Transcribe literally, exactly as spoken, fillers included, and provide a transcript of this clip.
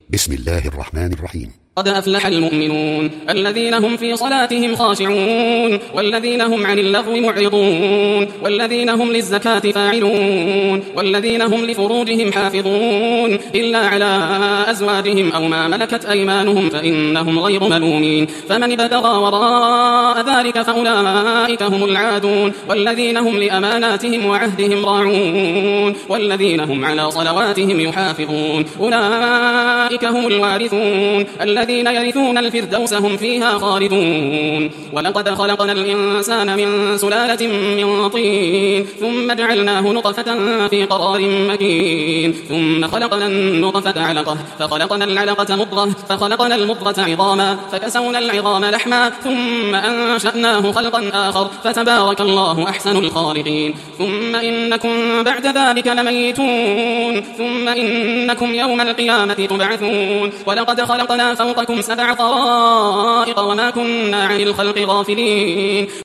بسم الله الرحمن الرحيم. قد أفلح المؤمنون الذين هم في صلاتهم خاشعون والذين هم عن اللغو معرضون والذين هم للزكاة فاعلون والذين هم لفروجهم حافظون إلا على أزواجهم أو ما ملكت أيمانهم فإنهم غير ملومين. فمن ابتغى وراء ذلك فأولئك هم العادون والذين هم لأماناتهم وعهدهم راعون والذين هم على صلواتهم يحافظون أولئك هم الوارثون الذين يرثون الفردوس هم فيها خالدون. ولقد خلقنا الإنسان من سلالة من طين ثم جعلناه نطفة في قرار مكين ثم خلقنا النطفة علقة فخلقنا العلقة مضغة فخلقنا المضغة عظاما فكسونا العظام لحما ثم أنشأناه خلقا آخر فتبارك الله أحسن الخالقين. ثم إنكم بعد ذلك لميتون ثم إنكم يوم القيامة تبعثون. ولقد خلقنا فوقكم سبع طرائق وما كنا عن الخلق غافلين.